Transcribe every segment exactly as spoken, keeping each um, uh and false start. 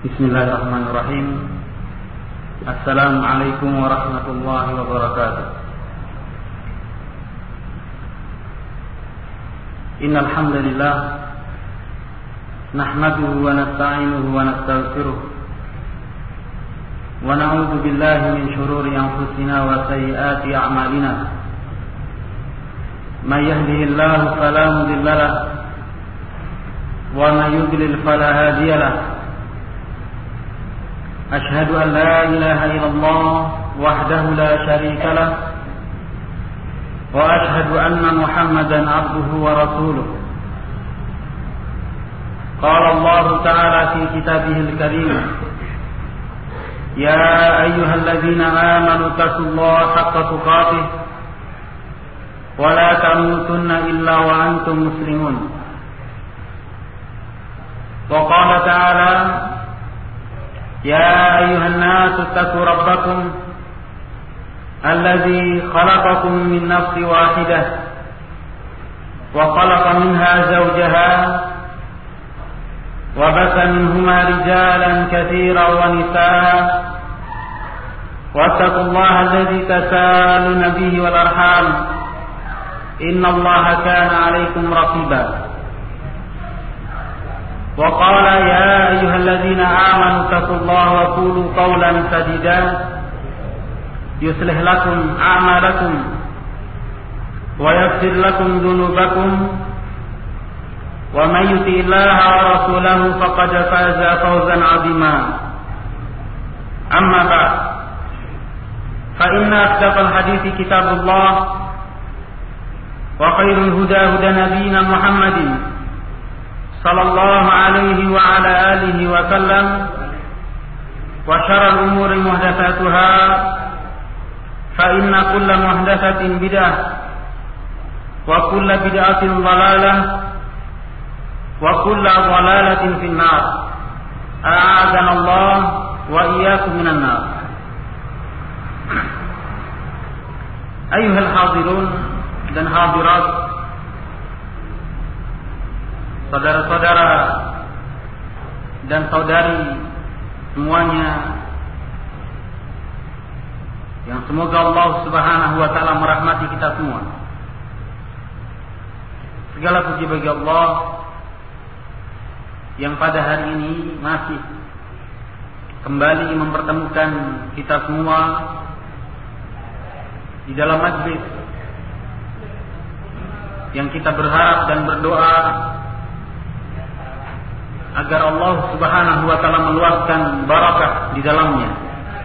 Bismillahirrahmanirrahim. Assalamualaikum warahmatullahi wabarakatuh. Innal hamdalillah nahmaduhu wa nasta'inuhu wa nastaghfiruh wa na'udzu billahi min shururi anfusina wa sayyiati a'malina. May yahdihillahu fala mudilla lahu wa may yudlil fala hadiya lahu. Ashhadu an la ilaha illallah wahdahu la syarika lah wa ashhadu anna Muhammadan abduhu wa rasuluh. Qala Allah ta'ala fi kitabihil karim, ya ayyuhalladzina amanu taqullaha haqqa tuqatih wa la tamutunna illa wa antum muslimun. Wa qala ta'ala, يا أيها الناس اتقوا ربكم الذي خلقكم من نفس واحدة وخلق منها زوجها وبث منهما رجالا كثيرا ونساء واتقوا الله الذي تساءلون به والأرحام إن الله كان عليكم رقيبا. وقال يا أيها الذين آمنوا اتقوا الله وقولوا قولا سديدا يصلح لكم أعمالكم ويغفر لكم ذنوبكم ومن يطع الله ورسوله فقد فاز فوزا عظيما. أما بعد فإن أصدق الحديث كتاب الله وخير الهدى هدى نبينا محمد صلى الله عليه وعلى آله وسلم وشر الأمور محدثاتها فإن كل محدثة بدعة وكل بدعة ضلالة وكل ضلالة في النار. أعاذنا الله وإياكم من النار. أيها الحاضرون dan hadirat, saudara-saudara dan saudari semuanya yang semoga Allah Subhanahu wa taala merahmati kita semua. Segala puji bagi Allah yang pada hari ini masih kembali mempertemukan kita semua di dalam majlis yang kita berharap dan berdoa agar Allah Subhanahu wa taala meluaskan barakah di dalamnya.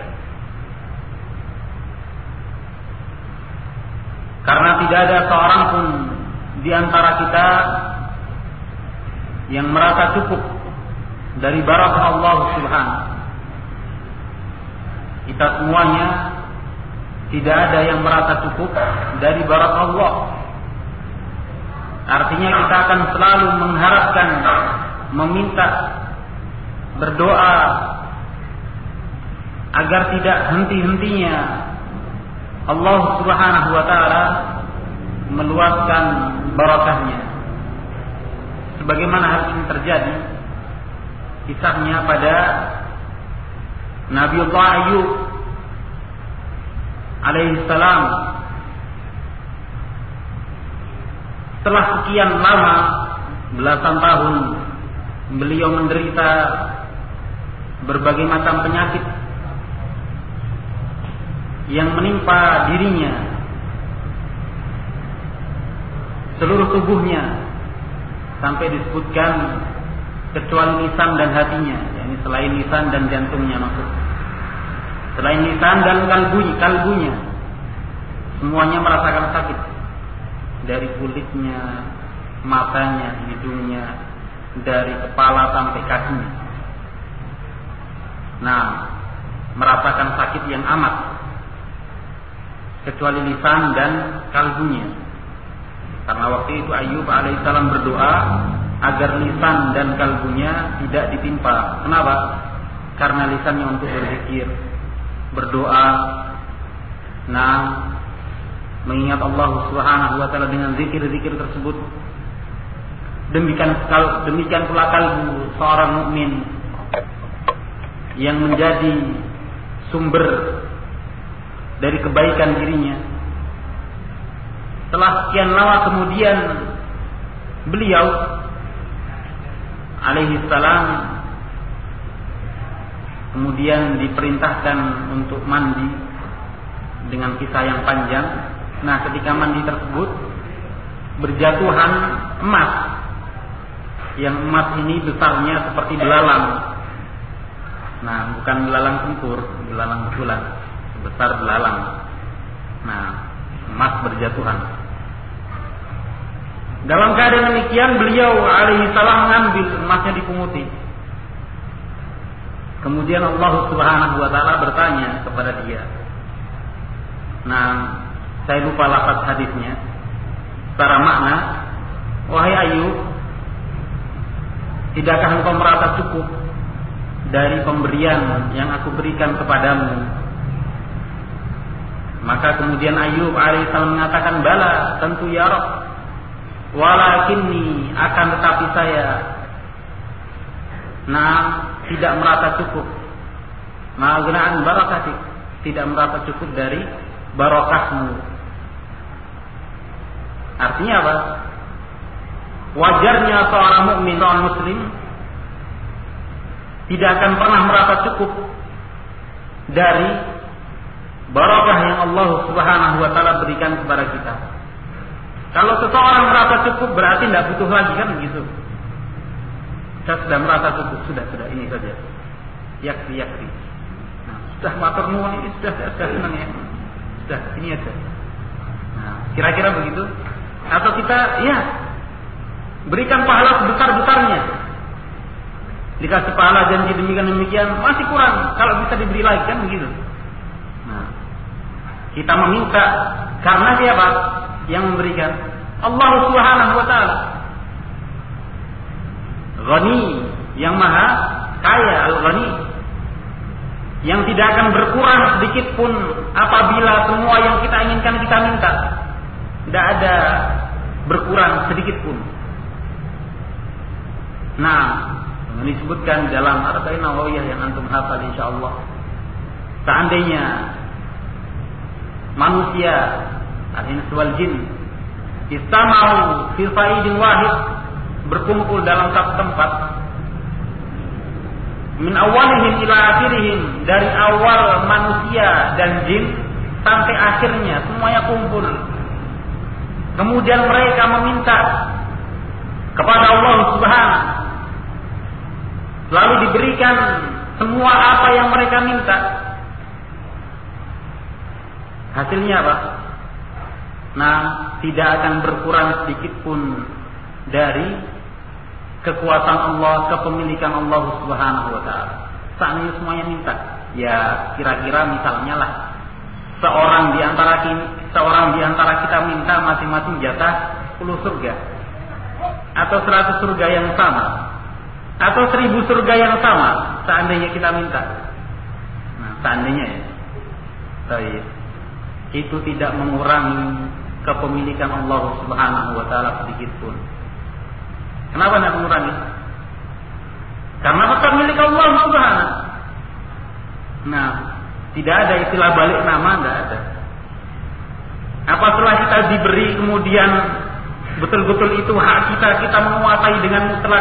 Karena tidak ada seorang pun di antara kita yang merasa cukup dari barakah Allah Subhanahu. Kita semuanya tidak ada yang merasa cukup dari barakah Allah. Artinya kita akan selalu mengharapkan, meminta, berdoa agar tidak henti-hentinya Allah Subhanahu wa taala meluaskan barakahnya. Sebagaimana hal ini terjadi kisahnya pada Nabiullah Ayyub alaihi salam. Setelah sekian lama, belasan tahun, beliau menderita berbagai macam penyakit yang menimpa dirinya, seluruh tubuhnya, sampai disebutkan kecuali lisan dan hatinya, yakni selain lisan dan jantungnya maksud. Selain lisan dan kalbunya, kalbunya semuanya merasakan sakit, dari kulitnya, matanya, hidungnya, dari kepala sampai kakinya. Nah, merasakan sakit yang amat, kecuali lisan dan kalbunya. Karena waktu itu Ayyub alaihissalam berdoa agar lisan dan kalbunya tidak ditimpa. Kenapa? Karena lisannya untuk berzikir, berdoa, nah mengingat Allah Subhanahu wa taala dengan zikir-zikir tersebut. Demikian demikian pula kalbu seorang mukmin yang menjadi sumber dari kebaikan dirinya. Setelah sekian lama kemudian beliau alaihi salam kemudian diperintahkan untuk mandi dengan kisah yang panjang. Nah, ketika mandi tersebut berjatuhan emas, yang emas ini besarnya seperti belalang. Nah, bukan belalang tempur, belalang betulan, sebesar belalang. Nah, emas berjatuhan. Dalam keadaan demikian beliau alaihi salam mengambil emasnya, dipunguti. Kemudian Allah Subhanahu wa taala bertanya kepada dia. Nah, saya lupa lafaz hadisnya. Secara makna, wahai Ayub, tidakkah engkau merasa cukup dari pemberian yang aku berikan kepadamu? Maka kemudian Ayub alaihissalam mengatakan, bala, tentu ya Rabb. Walakinni, akan tetapi saya, nah, tidak merasa cukup. Ma'aghna'an barakatik, tidak merasa cukup dari barokahmu. Artinya apa? Wajarnya seorang mukmin, seorang muslim tidak akan pernah merasa cukup dari barokah yang Allah Subhanahu wa taala berikan kepada kita. Kalau seseorang merasa cukup berarti tidak butuh lagi, kan begitu. Saya sudah merasa cukup, sudah sudah ini saja. Yakfi yakfi. Nah, sudah matur nuwun ini sudah sudah senang ya. Sudah ini aja. Nah, kira-kira begitu. Atau kita ya berikan pahala sebesar-besarnya. Dikasih pahala janji demikian demikian masih kurang, kalau bisa diberi lagi, kan begitu. Nah, kita meminta karena siapa yang memberikan? Allah Subhanahu wa taala. Ghani, yang maha kaya, Al-Ghani, yang tidak akan berkurang sedikit pun apabila semua yang kita inginkan kita minta. Tidak ada berkurang sedikit pun. Nah, ini disebutkan dalam Arba'in Nawawiyah yang antum hafal insyaallah. Seandainya manusia, al-ins wal jin, istama'u fi sa'idin wahid, berkumpul dalam satu tempat, min awalihim ila akhirihim, dari awal manusia dan jin sampai akhirnya semuanya kumpul. Kemudian mereka meminta kepada Allah Subhanahu, lalu diberikan semua apa yang mereka minta. Hasilnya apa? Nah, tidak akan berkurang sedikit pun dari kekuasaan Allah, kepemilikan Allah Subhanahu wa taala. Seandainya semuanya minta, ya kira-kira misalnya lah seorang di antara kita, seorang di antara kita minta masing-masing jatah sepuluh surga, atau seratus surga yang sama, atau seribu surga yang sama, seandainya kita minta. Nah, seandainya ya, baik, itu tidak mengurangi kepemilikan Allah Subhanahu wa taala sedikit pun. Kenapa tidak mengurangi? Karena tetap milik Allah Subhanahu. Nah, tidak ada istilah balik nama, tidak ada. Apa setelah kita diberi kemudian betul-betul itu hak kita, kita menguasai dengan mutlak.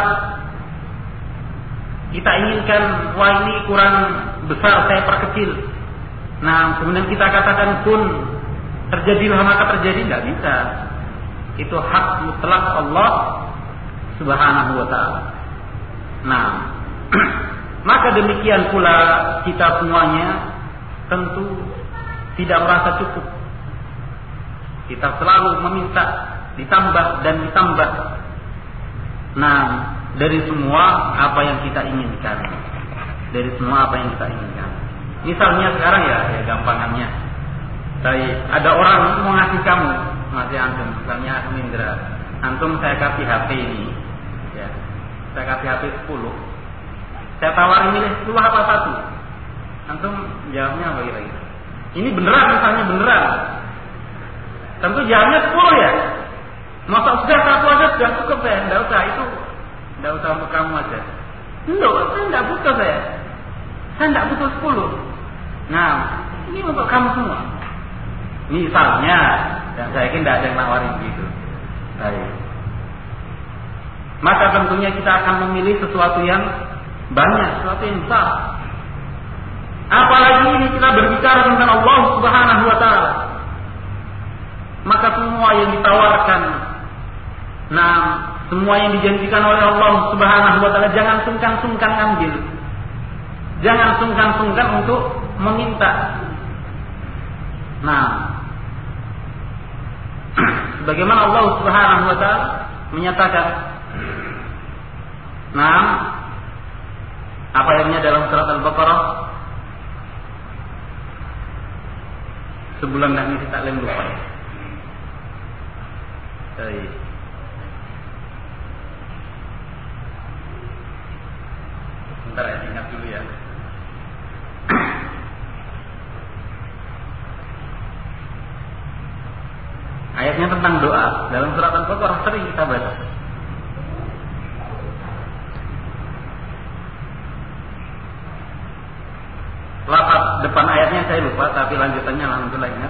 Kita inginkan, wah ini kurang besar, saya perkecil. Nah, kemudian kita katakan pun terjadilah maka terjadi, tidak bisa. Itu hak mutlak Allah Subhanahu wa taala. Nah, maka demikian pula kita semuanya tentu tidak merasa cukup. Kita selalu meminta ditambah dan ditambah. Nah, dari semua apa yang kita inginkan, dari semua apa yang kita inginkan. Misalnya sekarang ya, ya gampangannya, saya ada orang mau ngasih kamu, ngasih antum, misalnya antum Indra, antum saya kasih H P ini, ya, saya kasih H P sepuluh, saya tawarin milih sepuluh apa satu, antum jawabnya apa kira-kira? Ini beneran, misalnya beneran, tentu jawabnya sepuluh ya. Masa sudah satu aja sudah cukup ya, tidak usah itu. Tidak usah untuk kamu aja. Enggak, saya tidak butuh saya. Saya tidak butuh sepuluh. Nah, ini untuk kamu semua. Misalnya, dan saya yakin tidak ada yang nawarin begitu. Baik. Maka tentunya kita akan memilih sesuatu yang banyak, sesuatu yang besar. Apalagi ini kita berbicara tentang Allah Subhanahu wa taala. Maka semua yang ditawarkan, nah, semua yang dijanjikan oleh Allah Subhanahu wa taala, jangan sungkan-sungkan ambil. Jangan sungkan-sungkan untuk meminta. Nah, bagaimana Allah Subhanahu wa taala menyatakan, nah, apa ayatnya dalam surat Al-Baqarah? Sebulan dah ini tak lupa. Baik. Sebentar ya, ingat dulu ya. Ayatnya tentang doa dalam surat Al-Baqarah sering kita baca. Lafaz depan ayatnya saya lupa, tapi lanjutannya alhamdulillah ingat.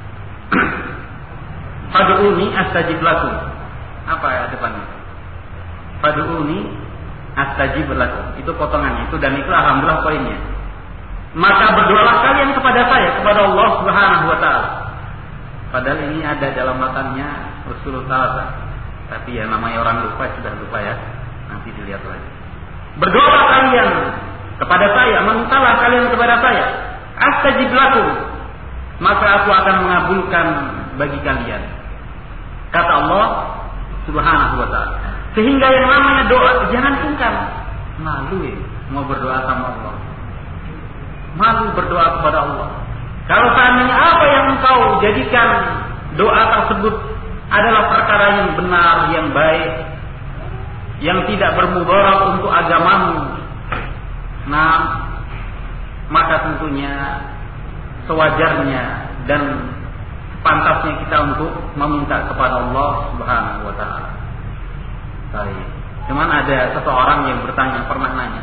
Fad'uni astajib lakum. Apa ayat depannya? Fad'uni astajib lakum. Itu potongannya itu, dan itu alhamdulillah poinnya. Maka berdoalah kalian kepada saya, kepada Allah Subhanahu wa taala. Padahal ini ada dalam matanya Rasulullah. Tapi ya namanya orang lupa sudah lupa ya. Nanti dilihat lagi. Berdoalah kalian kepada saya, memintalah kalian kepada saya. Astajib lakum. Maka aku akan mengabulkan bagi kalian. Kata Allah Subhanahu wa taala. Sehingga yang namanya doa jangan sungkan. Malu ya mau berdoa sama Allah. Malu berdoa kepada Allah. Kalau seandainya apa yang engkau jadikan doa tersebut adalah perkara yang benar, yang baik, yang tidak bermudarat untuk agamamu, nah, maka tentunya sewajarnya dan pantasnya kita untuk meminta kepada Allah Subhanahu wa taala. Baik. Cuman ada seseorang yang bertanya, pernah nanya,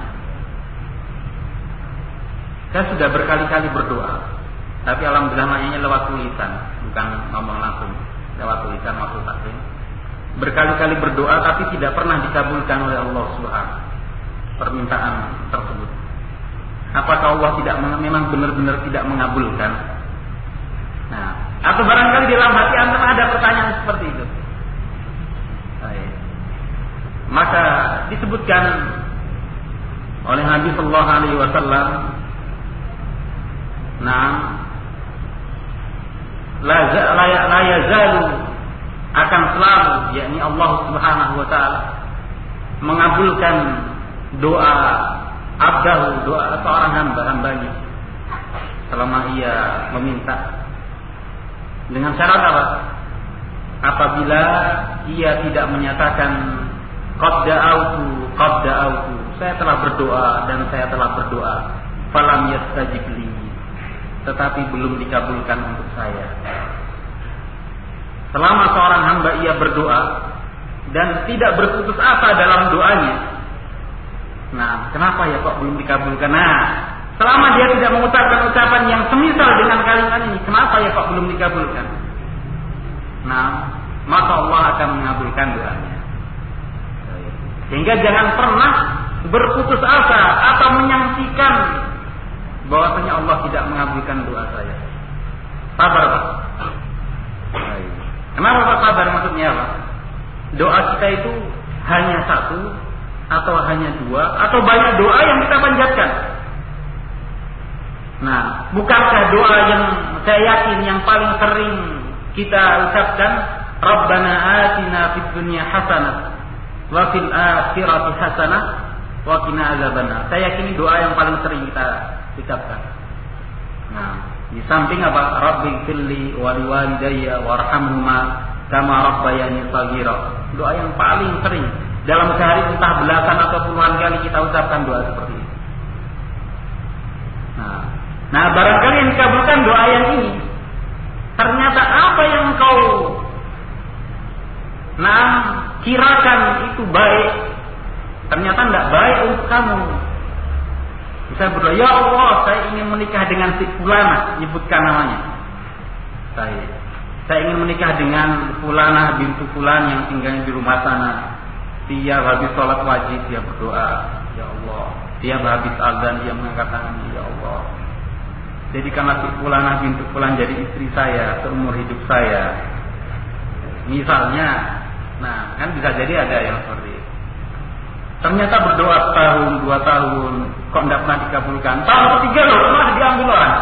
saya sudah berkali-kali berdoa, tapi alhamdulillah nanyanya lewat tulisan, bukan ngomong langsung, lewat tulisan waktu taklim. Berkali-kali berdoa tapi tidak pernah dikabulkan oleh Allah Subhanahu permintaan tersebut. Apakah Allah tidak memang benar-benar tidak mengabulkan? Nah, atau barangkali di dalam hati antum ada pertanyaan seperti itu. Baik. Maka disebutkan oleh Nabi Sallallahu Alaihi Wasallam, nah, la la yazalu akan selalu, yakni Allah Subhanahu wa taala mengabulkan doa abdahu, doa seorang hamba-hambanya selama ia meminta. Dengan syarat apa? Apabila ia tidak menyatakan qad da'autu qad da'autu, saya telah berdoa dan saya telah berdoa, falam yastajib li, tetapi belum dikabulkan untuk saya. Selama seorang hamba ia berdoa dan tidak berputus asa dalam doanya, nah, kenapa ya kok belum dikabulkan? Nah, selama dia tidak mengucapkan ucapan yang semisal dengan kalimat ini, kenapa ya kok belum dikabulkan? Nah, maka Allah akan mengabulkan doanya. Sehingga jangan pernah berputus asa atau menyangsikan bahwasanya Allah tidak mengabulkan doa saya. Sabar, Pak. Kenapa Pak sabar? Maksudnya apa? Doa kita itu hanya satu atau hanya dua atau banyak doa yang kita panjatkan. Nah, bukankah doa yang saya yakin yang paling sering kita ucapkan, Rabbana atina fid dunya hasanah wa fil akhirati hasanah wa qina azabannar. Saya yakin doa yang paling sering kita ucapkan. Nah, di samping apa? Rabbighfirli wa liwalidayya warhamhuma kama rabbayani shaghira. Doa yang paling sering dalam sehari entah belasan atau puluhan kali kita ucapkan doa seperti ini. Nah, nah barangkali yang dikabulkan doa yang ini, ternyata apa yang kau nah kirakan itu baik, ternyata tidak baik untuk kamu. Misalnya berdoa, ya Allah, saya ingin menikah dengan si Fulana, nyebutkan namanya. Saya, saya ingin menikah dengan Fulana bintu Fulan yang tinggalnya di rumah sana. Dia habis sholat wajib, dia berdoa, ya Allah. Dia habis azan, dia mengangkat tangannya, ya Allah. Jadi karena si Fulana bintu Fulan jadi istri saya seumur hidup saya. Misalnya, nah kan bisa jadi ada yang seperti itu. Ternyata berdoa setahun, dua tahun, kok tidak pernah dikabulkan. Tahun ketiga loh, malah diambil orang.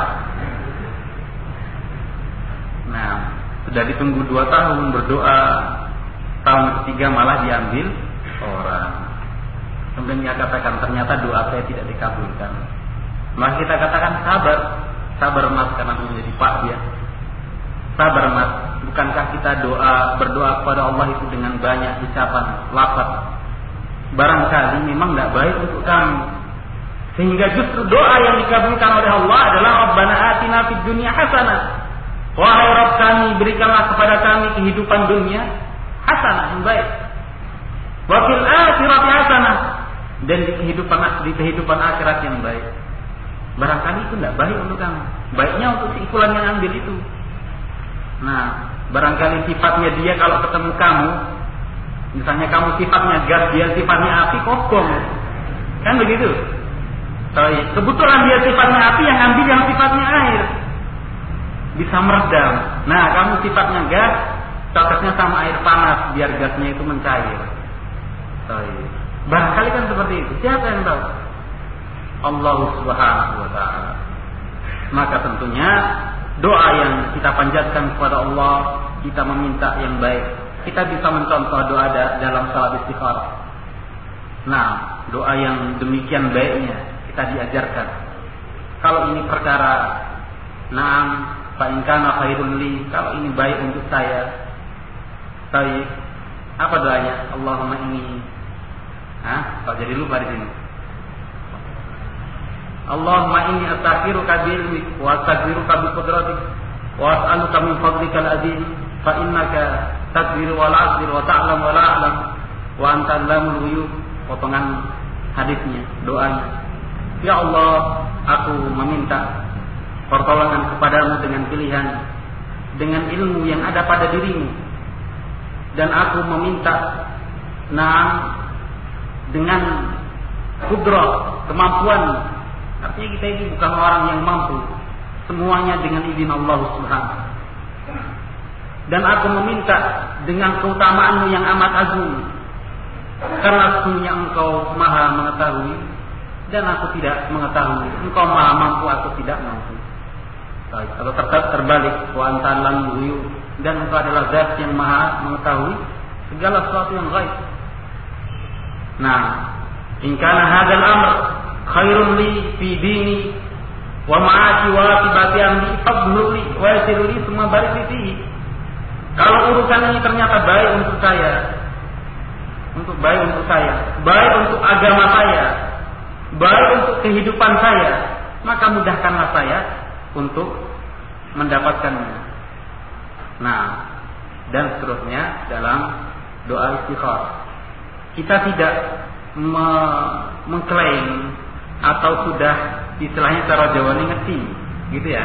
Nah, sudah ditunggu dua tahun berdoa, tahun ketiga malah diambil orang. Kemudian dia katakan ternyata doa saya tidak dikabulkan. Maka kita katakan sabar, sabar mas karena menjadi pak dia. Sabar mas, bukankah kita doa berdoa kepada Allah itu dengan banyak ucapan lafaz? Barangkali memang tidak baik untuk kamu. Sehingga justru doa yang dikabulkan oleh Allah adalah Rabbana atina fid dunya hasanah. Wahai Rabb kami, berikanlah kepada kami kehidupan dunia hasanah yang baik. Wa fil akhirati hasanah, dan di kehidupan di kehidupan akhirat yang baik. Barangkali itu tidak baik untuk kamu. Baiknya untuk si fulan yang ambil itu. Nah, barangkali sifatnya dia kalau ketemu kamu, misalnya kamu sifatnya gas, dia sifatnya api, kosong. Kan begitu? Kebetulan dia sifatnya api, yang ambil yang sifatnya air. Bisa meredam. Nah, kamu sifatnya gas, cocoknya sama air panas, biar gasnya itu mencair. Barangkali kan seperti itu. Siapa yang tahu? Allah Subhanahu wa ta'ala. Maka tentunya doa yang kita panjatkan kepada Allah, kita meminta yang baik. Kita bisa mencontoh doa dalam salat istikharah. Nah, doa yang demikian baiknya kita diajarkan. Kalau ini perkara, na'am, fa in kana khairun li, kalau ini baik untuk saya. Baik. Apa doanya? Allahumma inni. Hah? Kok jadi lupa di sini? Allahumma inni astaghfiruka bi ilmik wa astaghfiruka bi qudratik wa as'aluka min fadlikal azim fa innaka taqdiru wa la aqdiru wa ta'lam wa la a'lam wa anta allamul ghuyub. Potongan hadisnya, doanya. Ya Allah, aku meminta pertolongan kepadamu dengan pilihan, dengan ilmu yang ada pada dirimu, dan aku meminta nah dengan kudrah, kemampuan. Artinya kita ini bukan orang yang mampu, semuanya dengan izin Allah Subhanahu. Dan aku meminta dengan keutamaanmu yang amat agung, karena sesungguhnya engkau maha mengetahui dan aku tidak mengetahui. Engkau maha mampu, aku tidak mampu. Baik, kalau tetap terbalik, wa anta lam ghuyub, dan engkau adalah zat yang maha mengetahui segala sesuatu yang gaib. Nah, in kana hadzal amr khairun li fi dini wa ma'ati wa atibati amri fadlu li wa yasiru li semua barik fihi. Kalau urusan ini ternyata baik untuk saya, untuk baik untuk saya, baik untuk agama saya, baik untuk kehidupan saya, maka mudahkanlah saya untuk mendapatkannya. Nah, dan seterusnya dalam doa istikharah. Kita tidak me- mengklaim atau sudah istilahnya cara Jawa ini ngerti, gitu ya.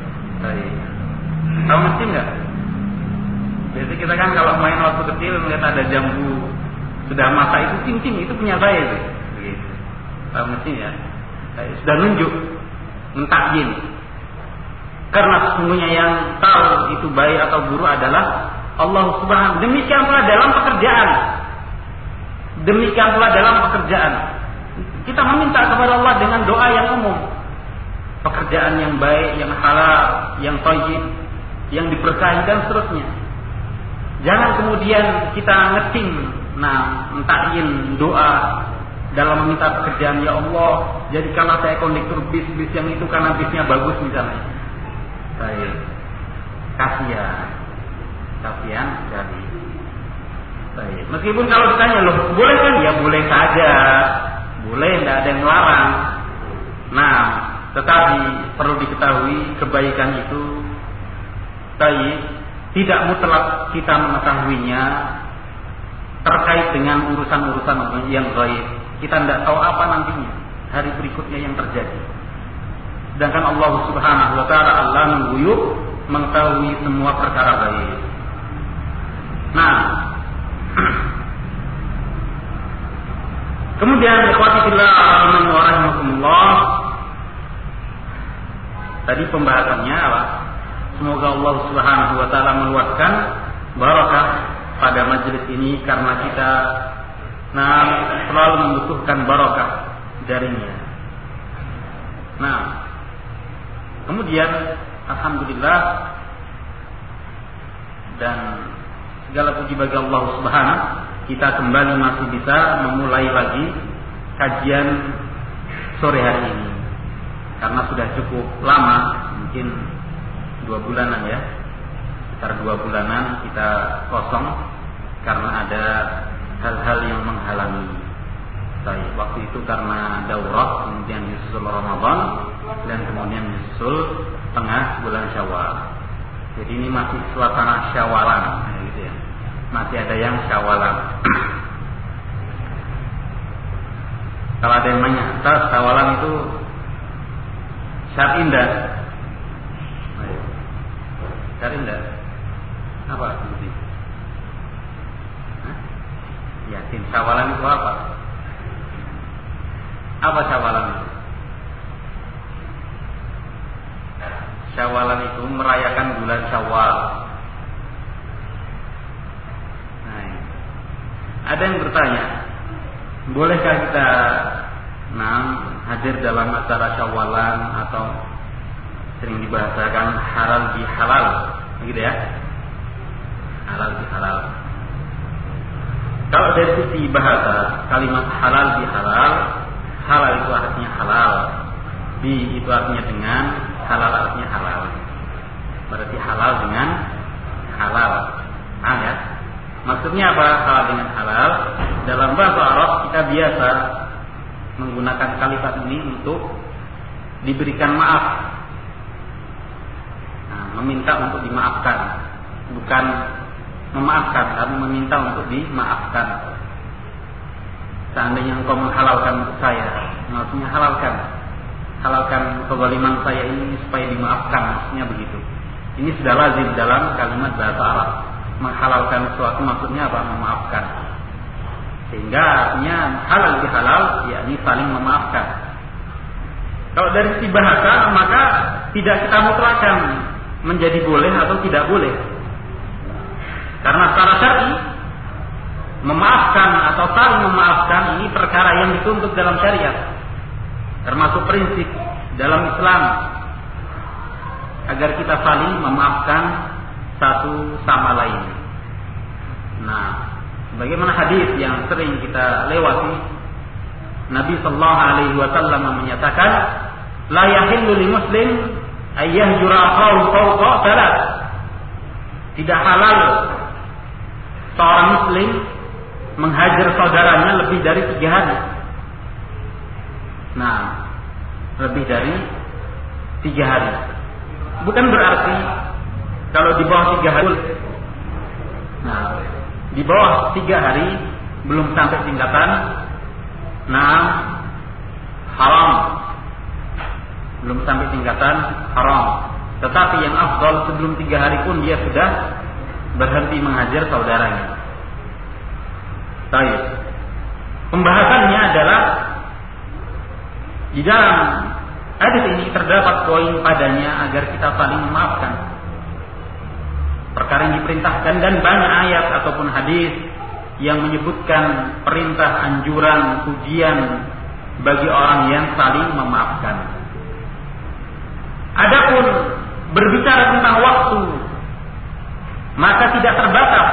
Tahu ngerti nggak? Biasanya kita kan kalau main waktu kecil melihat ada jambu sudah masa itu cincin itu punya saya itu. Begitu. Tahu ngerti ya? Saya sudah nunjuk, mentakyin. Karena sesungguhnya yang tahu itu baik atau buruk adalah Allah Subhanahu. Demikian pula dalam pekerjaan. Demikian pula dalam pekerjaan. Kita meminta kepada Allah dengan doa yang umum. Pekerjaan yang baik, yang halal, yang thayyib, yang diberkahi dan seterusnya. Jangan kemudian kita ngetim, nah, mentakyin doa dalam meminta pekerjaan, ya Allah, jadikanlah saya kondektur bis-bis yang itu karena bisnya bagus misalnya. Baik. Kasihan. Kasihan sekali. Baik. Meskipun kalau ditanya, loh, boleh kan? Ya boleh saja. Boleh, tidak ada yang melarang. Nah, tetapi perlu diketahui kebaikan itu baik, tidak mutlak kita mengetahuinya terkait dengan urusan-urusan yang gaib. Kita tidak tahu apa nantinya. hari berikutnya yang terjadi. Sedangkan Allah Subhanahu wa taala Allahul Ghuyub, mengetahui semua perkara gaib. Nah, kemudian ikhwati fillah rahimani wa rahimakumullah, tadi pembahasannya apa? Semoga Allah Subhanahu wa taala meluaskan barakah pada majelis ini karena kita nah selalu membutuhkan barakah darinya. Nah, kemudian alhamdulillah dan segala puji bagi Allah Subhanahu, kita kembali masih bisa memulai lagi kajian sore hari ini. Karena sudah cukup lama, mungkin dua bulanan ya, sekitar dua bulanan kita kosong karena ada hal-hal yang menghalangi. Baik, waktu itu karena daurah, kemudian nyusul Ramadan, dan kemudian nyusul tengah bulan Syawal. Jadi ini masih suasana Syawalan, gitu ya. Masih ada yang Syawalan. Kalau ada yang nanya, Ustaz, Syawalan itu syar'i indah? Syar'i indah? Apa seperti? Yakin Syawalan itu apa? Apa Syawalan itu? Syawalan itu merayakan bulan Syawal. Nah, ada yang bertanya, bolehkah kita nah, hadir dalam acara Syawalan atau sering dibahasakan halal bi halal, begitu ya? Halal bi halal. Kalau dari sisi bahasa, kalimat halal bi halal, halal itu artinya halal, bi itu artinya dengan, halal artinya halal. Berarti halal dengan halal. Nah ya. Maksudnya apa halal dengan halal? Dalam bahasa Arab kita biasa menggunakan kalimat ini untuk diberikan maaf. Nah, meminta untuk dimaafkan, bukan memaafkan, tapi meminta untuk dimaafkan. Seandainya engkau menghalalkan untuk saya, maksudnya halalkan, halalkan kezaliman saya ini supaya dimaafkan, maksudnya begitu. Ini sudah lazim dalam kalimat bahasa Arab. Menghalalkan sesuatu maksudnya apa? Memaafkan. Sehingga artinya halal di halal, yakni saling memaafkan. Kalau dari sisi bahasa, maka tidak kita mutlakkan menjadi boleh atau tidak boleh. Karena secara syar'i, memaafkan atau saling memaafkan ini perkara yang dituntut dalam syariat. Termasuk prinsip dalam Islam agar kita saling memaafkan satu sama lain. Nah, bagaimana hadis yang sering kita lewati, Nabi sallallahu alaihi wasallam menyatakan, la yahillu li muslim ay yahjura akhahu fawqa salat. Tidak halal seorang muslim menghajar saudaranya lebih dari tiga hari. Nah, lebih dari tiga hari. Bukan berarti kalau di bawah tiga hari. Nah, di bawah tiga hari belum sampai tingkatan nah haram, belum sampai tingkatan haram. Tetapi yang afdal sebelum tiga hari pun dia sudah berhenti menghajar saudaranya. Baik. Pembahasannya adalah di dalam hadis ini terdapat poin padanya agar kita saling memaafkan. Perkara yang diperintahkan dan banyak ayat ataupun hadis yang menyebutkan perintah, anjuran, pujian bagi orang yang saling memaafkan. Adapun berbicara tentang waktu, maka tidak terbatas.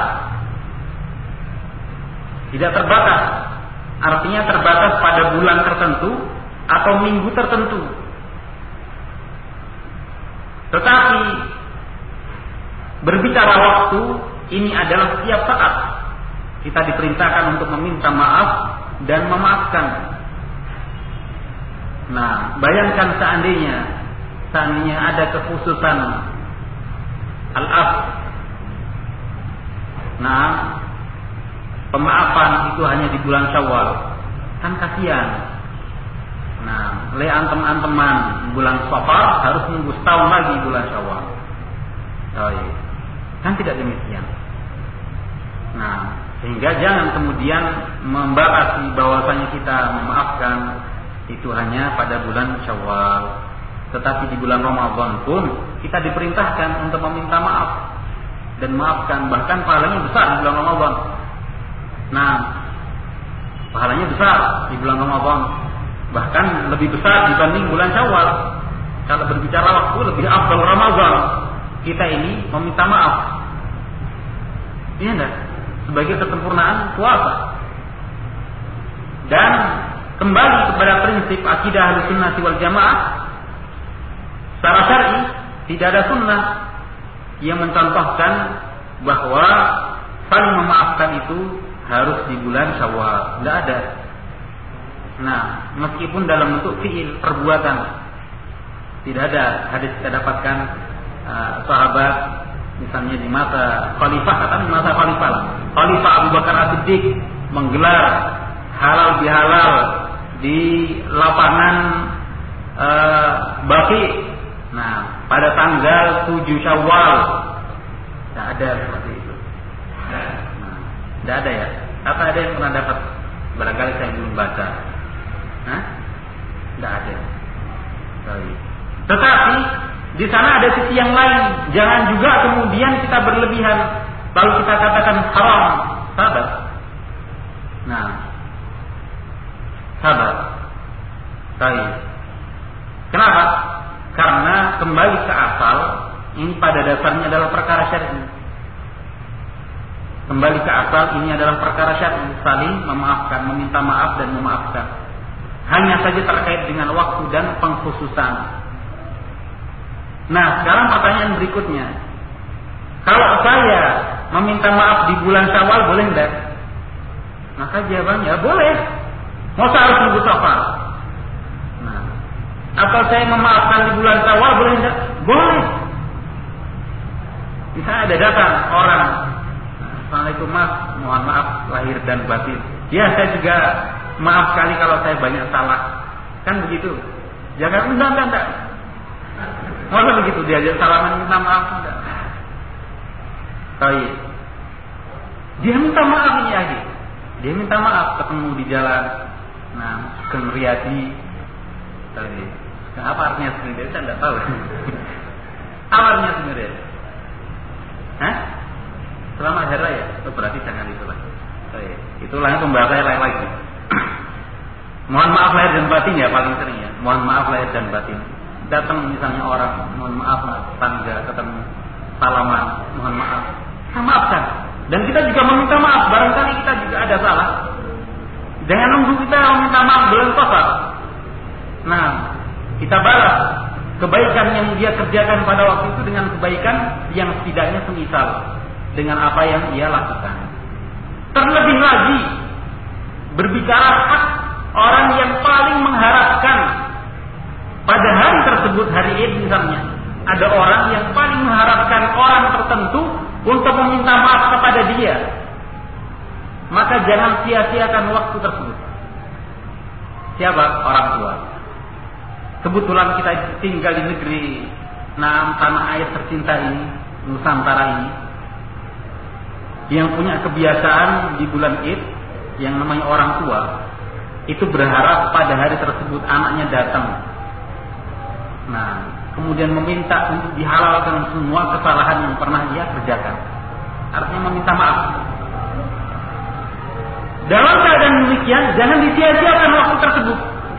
Tidak terbatas. Artinya terbatas pada bulan tertentu atau minggu tertentu. Tetapi berbicara waktu ini adalah setiap saat kita diperintahkan untuk meminta maaf dan memaafkan. Nah, bayangkan seandainya seandainya ada kekhususan al-af. Nah, pemaafan itu hanya di bulan Syawal. Kan kasihan. Nah, le antem-anteman bulan Safar harus nunggu setahun lagi bulan Syawal. Oh iya. Kan tidak demikian. Nah, sehingga jangan kemudian membatasi bahwasanya kita memaafkan itu hanya pada bulan Syawal. Tetapi di bulan Ramadan pun kita diperintahkan untuk meminta maaf dan maafkan, bahkan pahalanya besar di bulan Ramadan. Nah, pahalanya besar di bulan Ramadan, bahkan lebih besar dibanding bulan Syawal. Kalau berbicara waktu lebih afdal Ramadan. Kita ini meminta maaf. Iya enggak? Sebagai kesempurnaan puasa. Dan kembali kepada prinsip akidah Ahlussunnah wal Jamaah, secara syar'i tidak ada sunnah yang mencontohkan bahwa saling memaafkan itu harus di bulan Syawal. Tidak ada. Nah, meskipun dalam bentuk fi'il, perbuatan, tidak ada hadis kita dapatkan uh, sahabat misalnya di masa khalifah atau di masa khalifah Khalifah Abu Bakar As-Siddiq menggelar halal bihalal di lapangan uh, Baqi. Nah, pada tanggal tujuh Syawal. Tidak ada seperti itu. Nah, tidak ada ya. Apa ada yang pernah dapat? Barangkali saya belum baca. Hah? Tidak ada. Baik. Tetapi di sana ada sisi yang lain. Jangan juga kemudian kita berlebihan lalu kita katakan haram. Sabar. Nah, sabar. Baik. Kenapa? Karena kembali ke asal, ini pada dasarnya adalah perkara syar'i. Kembali ke asal, ini adalah perkara syar'i, saling memaafkan, meminta maaf dan memaafkan. Hanya saja terkait dengan waktu dan pengkhususan. Nah, sekarang pertanyaan berikutnya. Kalau saya meminta maaf di bulan Syawal boleh enggak? Maka jawabannya boleh. Masa harus nunggu Safar? Nah, atau saya memaafkan di bulan Syawal boleh enggak? Boleh. Misalnya ada datang orang, Assalamualaikum Mas, mohon maaf lahir dan batin. Ya, saya juga maaf sekali kalau saya banyak salah. Kan begitu. Jangan enggak enggak enggak. Masa begitu diajak salaman minta maaf enggak? Baik. Dia minta maaf ini lagi. Dia minta maaf ketemu di jalan. Nah, Sugeng Riyadi. Baik. Apa artinya Sugeng Riyadi? Saya enggak tahu. Apa artinya Sugeng Riyadi? Hah? Selamat Hari Raya. Oh, berarti jangan itulah. Baik. Itulah pembahasannya lain lagi. Mohon maaf lahir dan batin ya paling sering ya. Mohon maaf lahir dan batin. Datang misalnya orang, mohon maaf tangga ketemu salaman, mohon maaf, kita maafkan. Dan kita juga meminta maaf. Barangkali kita juga ada salah. Jangan nunggu kita meminta maaf bulan Safar. Nah, kita balas kebaikan yang dia kerjakan pada waktu itu dengan kebaikan yang setidaknya semisal dengan apa yang ia lakukan. Terlebih lagi berbicara hak orang yang paling mengharapkan pada hari tersebut, hari Id misalnya, ada orang yang paling mengharapkan orang tertentu untuk meminta maaf kepada dia. Maka jangan sia-siakan waktu tersebut. Siapa? Orang tua. Kebetulan kita tinggal di negeri nah, tanah air tercinta ini, Nusantara ini, yang punya kebiasaan di bulan Id, yang namanya orang tua, itu berharap pada hari tersebut anaknya datang. Nah, kemudian meminta untuk dihalalkan semua kesalahan yang pernah dia kerjakan. Artinya meminta maaf. Dalam keadaan demikian, jangan disia-siakan waktu tersebut.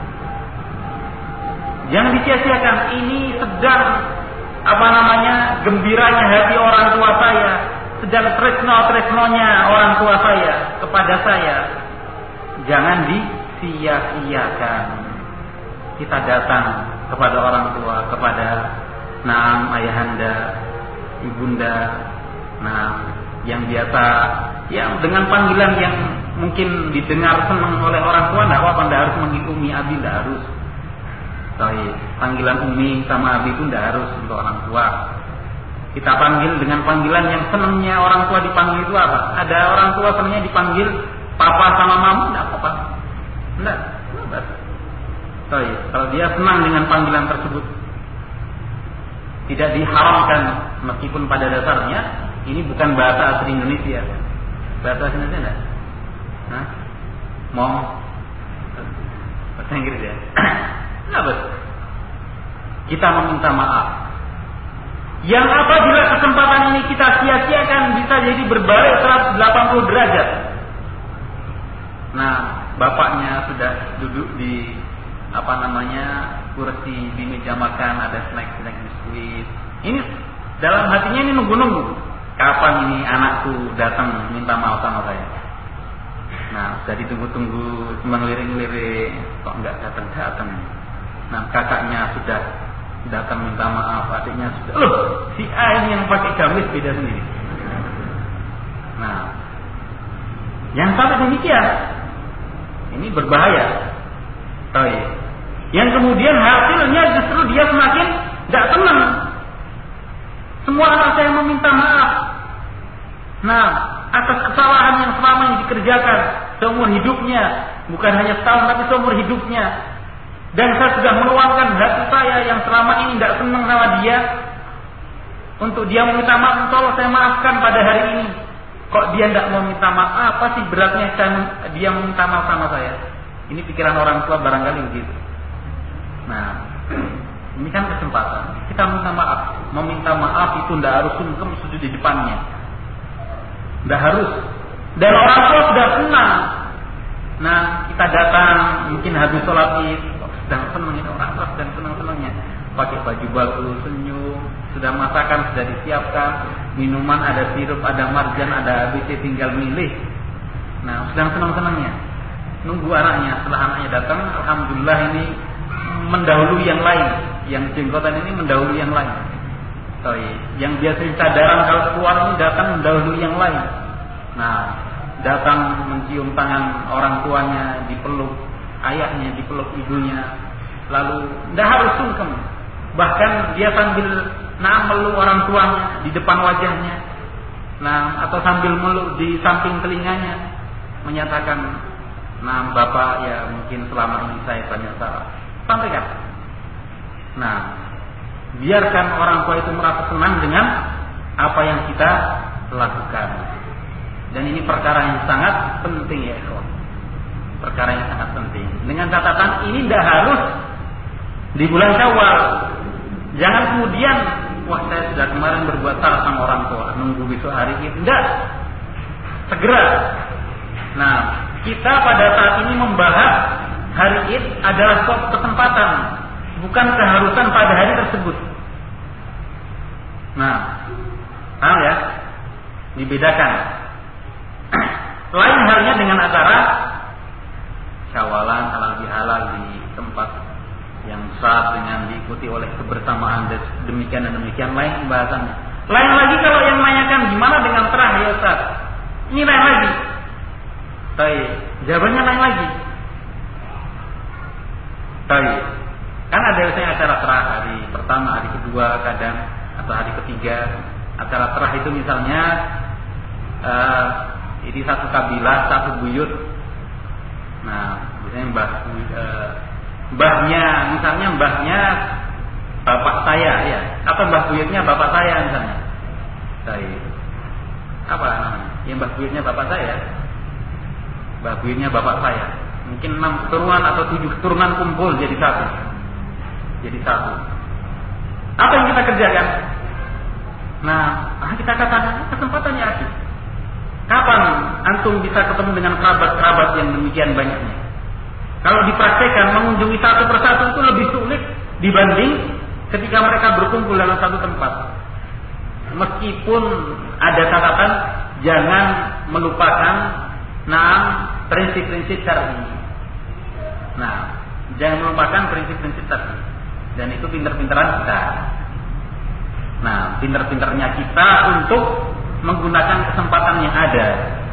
Jangan disia-siakan. Ini sedang apa namanya gembiranya hati orang tua saya, sedang tresno-tresnonya orang tua saya kepada saya. Jangan disia-siakan. Kita datang kepada orang tua, kepada nam ayahanda, ibunda, nah yang biasa, yang dengan panggilan yang mungkin didengar senang oleh orang tua, tidak apa-apa, tidak harus manggil umi, abi, tidak harus. Tapi panggilan umi sama abi itu tidak harus untuk orang tua. Kita panggil dengan panggilan yang senangnya orang tua dipanggil itu apa? Ada orang tua senangnya dipanggil papa sama mama, tidak apa-apa, tidak, tidak. Baik, kalau dia senang dengan panggilan tersebut, tidak diharamkan meskipun pada dasarnya ini bukan bahasa asli Indonesia. Bahasa asli Indonesia enggak? Hah? Mom? Bahasa Inggris ya? Kenapa? Kita meminta maaf. Yang apabila kesempatan ini kita sia-siakan bisa jadi berbalik seratus delapan puluh derajat. Nah, bapaknya sudah duduk di apa namanya kursi di meja makan, ada snack-snack biskuit. Ini dalam hatinya ini nunggu-nunggu. Kapan ini anakku datang minta maaf sama saya? Nah, sudah ditunggu-tunggu, cuma ngelirik-ngelirik, kok enggak datang-datang. Nah, kakaknya sudah datang minta maaf, adiknya sudah. Loh, si A ini yang pakai gamis beda sendiri. Nah, yang sampai demikian, ini berbahaya. Baik. Yang kemudian hasilnya justru dia semakin tidak tenang. Semua anak saya meminta maaf. Nah, atas kesalahan yang selama ini dikerjakan seumur hidupnya, bukan hanya setahun tapi seumur hidupnya. Dan saya sudah meluangkan hati saya yang selama ini tidak senang sama dia untuk dia meminta maaf. Tolong saya maafkan pada hari ini. Kok dia tidak mau minta maaf? Apa sih beratnya saya, dia meminta maaf sama saya? Ini pikiran orang tua barangkali begitu. Nah, ini kan kesempatan. Kita minta maaf. Meminta maaf itu tidak harus sungkem sujud di depannya. Tidak harus. Dan orang tua sudah senang. Nah, kita datang mungkin habis sholat id, sedang senang ini orang tua sedang senang-senangnya. Pakai baju bagus, senyum, sudah masakan sudah disiapkan, minuman ada sirup, ada marjan, ada A B C tinggal milih. Nah, sedang senang-senangnya. Nunggu anaknya. Setelah anaknya datang, alhamdulillah ini mendahului yang lain. Yang jenggotan ini mendahului yang lain. Sorry. Yang biasanya sadaran kalau keluar ini datang mendahului yang lain. Nah, datang mencium tangan orang tuanya, dipeluk ayahnya, dipeluk ibunya. Lalu tidak harus sungkem. Bahkan dia sambil nah meluk orang tuanya di depan wajahnya. Nah, atau sambil meluk di samping telinganya, menyatakan, "Nah, Bapak, ya mungkin selama ini saya banyak salah." Sampaikan. Nah, biarkan orang tua itu merasa senang dengan apa yang kita lakukan. Dan ini perkara yang sangat penting ya, ikhwan. Perkara yang sangat penting. Dengan catatan ini tidak harus di bulan Syawal. Jangan kemudian, wah saya sudah kemarin berbuat salah sama orang tua, nunggu besok hari itu. Tidak. Segera. Nah, kita pada saat ini membahas hari Id adalah suatu kesempatan, bukan keharusan pada hari tersebut. Nah, paham ya? Dibedakan. Lain halnya dengan acara syawalan halal bihalal di tempat yang besar dengan diikuti oleh kebersamaan dan demikian dan demikian, lain pembahasannya. Lain lagi kalau yang menanyakan gimana dengan terah ya Ustaz? Ini lain lagi. Baik, jawabannya lain lagi. Baik. Kan ada biasanya acara terah hari pertama, hari kedua kadang, atau hari ketiga. Acara terah itu misalnya uh, ini satu kabilah, satu buyut. Nah, misalnya mbah uh, mbahnya, misalnya mbahnya bapak saya ya, atau mbah buyutnya bapak saya misalnya. Baik. Apa namanya? Yang mbah buyutnya bapak saya. Mbah buyutnya bapak saya. Mungkin enam keturunan atau tujuh keturunan kumpul jadi satu. Jadi satu. Apa yang kita kerjakan? Nah, kita katakan kesempatannya asyik. Kapan antum bisa ketemu dengan kerabat-kerabat yang demikian banyaknya? Kalau dipraktekkan mengunjungi satu persatu itu lebih sulit dibanding ketika mereka berkumpul dalam satu tempat. Meskipun ada catatan, jangan melupakan enam prinsip-prinsip syar'i. Nah, jangan melupakan prinsip-prinsip syar'i. Dan itu pinter-pinteran kita. Nah, pinter-pinternya kita untuk menggunakan kesempatan yang ada.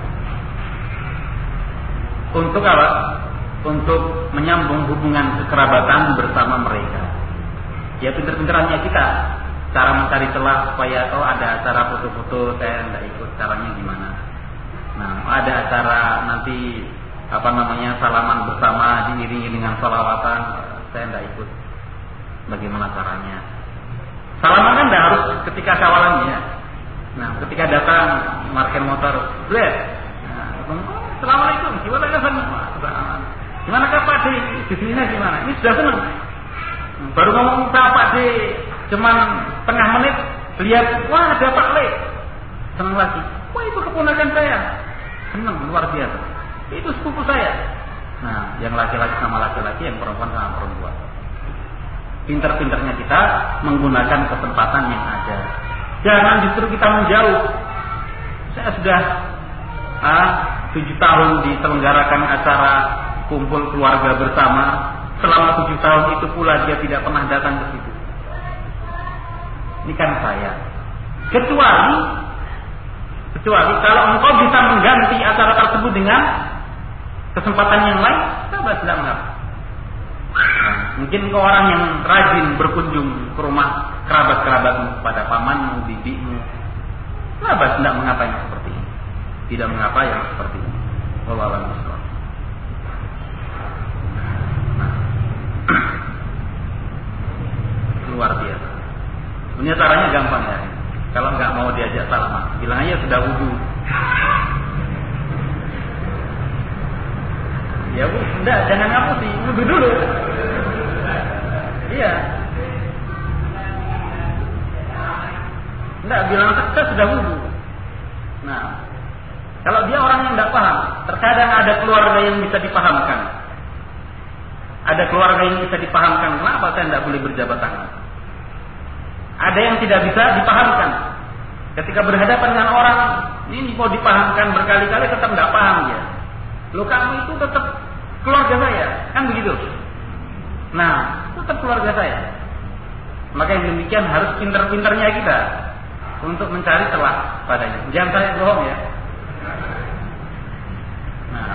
Untuk apa? Untuk menyambung hubungan kekerabatan bersama mereka. Ya pinter-pinterannya kita. Cara mencari celah supaya oh ada acara foto-foto saya tidak ikut, caranya gimana? Nah, ada acara nanti apa namanya salaman bersama diiringi dengan salawatan, saya tidak ikut. Bagaimana caranya? Salaman kan tidak harus ketika kawalannya. Nah, ketika datang parkir motor, lihat. Nah, Assalamualaikum, gimana kapan? Gimana kapan di di sininya gimana? Ini sudah senang. Baru ngomong Pak D, cuman tengah menit lihat, wah ada Pak Le, senang lagi. Wah itu keponakan saya, senang luar biasa. Itu sepupu saya. Nah, yang laki-laki sama laki-laki, yang perempuan sama perempuan. Pinter-pinternya kita menggunakan kesempatan yang ada. Jangan justru kita menjauh. Saya sudah ah, tujuh tahun diselenggarakan acara kumpul keluarga bersama. Selama tujuh tahun itu pula dia tidak pernah datang ke situ. Ini kan saya. Kecuali, kecuali kalau engkau bisa mengganti acara tersebut dengan kesempatan yang lain, sahabat tidak mengapa. Nah, mungkin kau orang yang rajin berkunjung ke rumah kerabat-kerabatmu, pada pamanmu, bibimu, sahabat tidak mengapa yang seperti ini. Tidak mengapa yang seperti ini. Wallahu a'lam bishawab. Luar biasa. Ini caranya gampang ya. Kalau nggak mau diajak salaman, bilang aja sudah wudu. Ya bu, enggak, jangan ngapusi, wudu dulu. Iya. Enggak, bilang saya sudah wudu. Nah, kalau dia orang yang nggak paham, terkadang ada keluarga yang bisa dipahamkan. Ada keluarga yang bisa dipahamkan, kenapa saya tidak boleh berjabat tangan. Ada yang tidak bisa dipahamkan. Ketika berhadapan dengan orang, ini mau dipahamkan berkali-kali tetap tidak paham dia. Loh kamu itu tetap keluarga saya, kan begitu. Nah, tetap keluarga saya. Maka yang demikian harus pinter-pinternya kita untuk mencari celah padanya. Jangan saya bohong ya. Nah,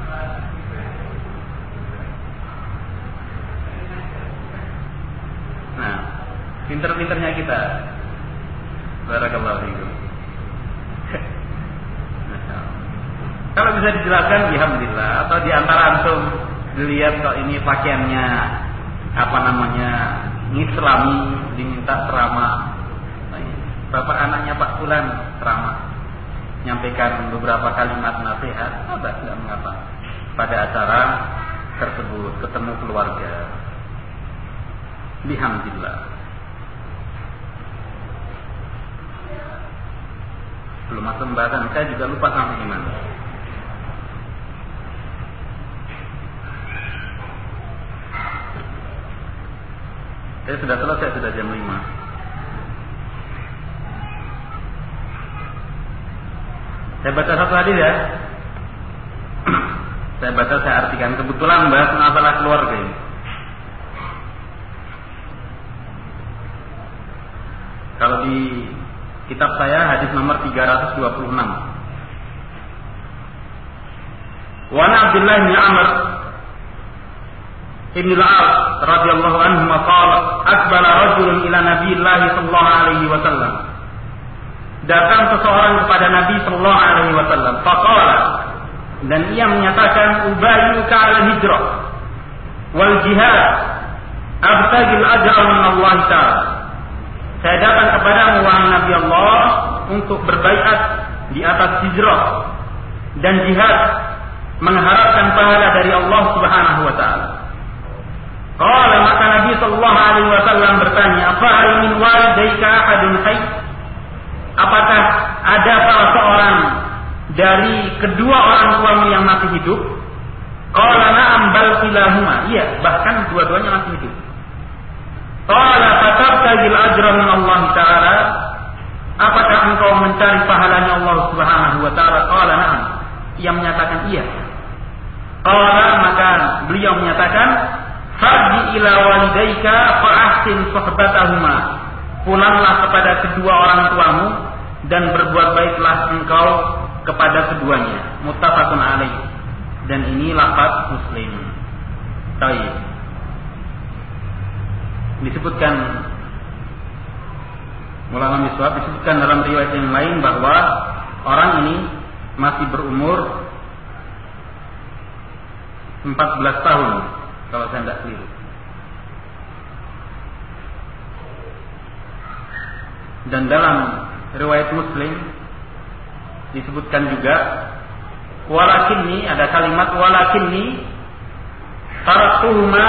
nah, pinter-pinternya kita. Barakallahu fiikum. Kalau bisa dijelaskan, alhamdulillah. Atau di antara antum dilihat kok ini pakaiannya apa namanya Islami, diminta ceramah. Bapak anaknya Pak Fulan ceramah, nyampaikan beberapa kalimat nasihat, sahabat tidak mengapa. Pada acara tersebut ketemu keluarga, alhamdulillah. Belum masuk pembahasan, saya juga lupa sampai di mana. Saya sudah selesai, sudah jam lima. Saya baca satu hadis ya. Saya baca, saya artikan. Kebetulan bahas masalah keluarga ini. Kalau di kitab saya hadis nomor tiga ratus dua puluh enam. Wa an Abdullah bin Amr Ibn al-As radhiyallahu anhu qala aqbala rajulun ila Nabiillah sallallahu alaihi wasallam. Datang seseorang kepada Nabi sallallahu alaihi wasallam, faqala, dan ia menyatakan ubayyuka al-hijrah wal jihad abtaghi al-ajra min Allah ta'ala. Saya datang kepadamu wahai Nabi Allah untuk berbaiat di atas hijrah dan jihad, mengharapkan pahala dari Allah Subhanahu wa taala. Qala, maka Nabi sallallahu alaihi wasallam bertanya, "Apa min walidayka ahadun hayy?" Apakah ada salah seorang dari kedua orang tuamu yang masih hidup? Qala na'am bal kilahuma. Iya, bahkan dua-duanya masih hidup. Qala fatabtagil ajra min Allah ta'ala. Apakah engkau mencari pahalanya Allah Subhanahu wa taala? Qala na'am. Ia menyatakan iya. Qala, maka beliau menyatakan, farji ila walidayka fa ahsin suhbatahuma. Pulanglah kepada kedua orang tuamu dan berbuat baiklah engkau kepada keduanya. Muttafaqun alaih. Dan ini lafaz Muslim. Baik. Disebutkan ulama miswab, disebutkan dalam riwayat yang lain bahwa orang ini masih berumur empat belas tahun kalau saya tidak keliru. Dan dalam riwayat Muslim disebutkan juga walakinni, ada kalimat walakinni taraktuhuma,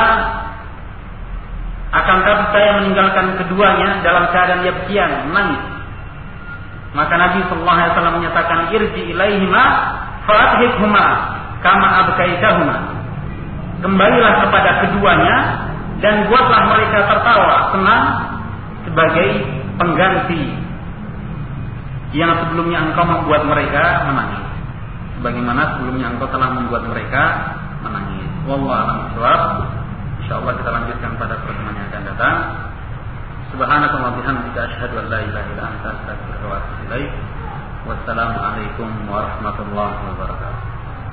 akan tapi saya meninggalkan keduanya dalam keadaan yabkiyan, menangis. Maka Nabi sallallahu alaihi wasallam menyatakan irji ilaihima fa'adhikhuma kama abkaitahuma. Kembalilah kepada keduanya dan buatlah mereka tertawa senang sebagai pengganti yang sebelumnya engkau membuat mereka menangis, sebagaimana sebelumnya engkau telah membuat mereka menangis. Wallahu a'lam bishawab. Insyaallah kita lanjutkan pada pertemuan yang akan datang. Subhanakallahumma wa bihamdika asyhadu an la ilaha illa anta astaghfiruka wa atubu ilaik. Wassalamu alaikum warahmatullahi wabarakatuh.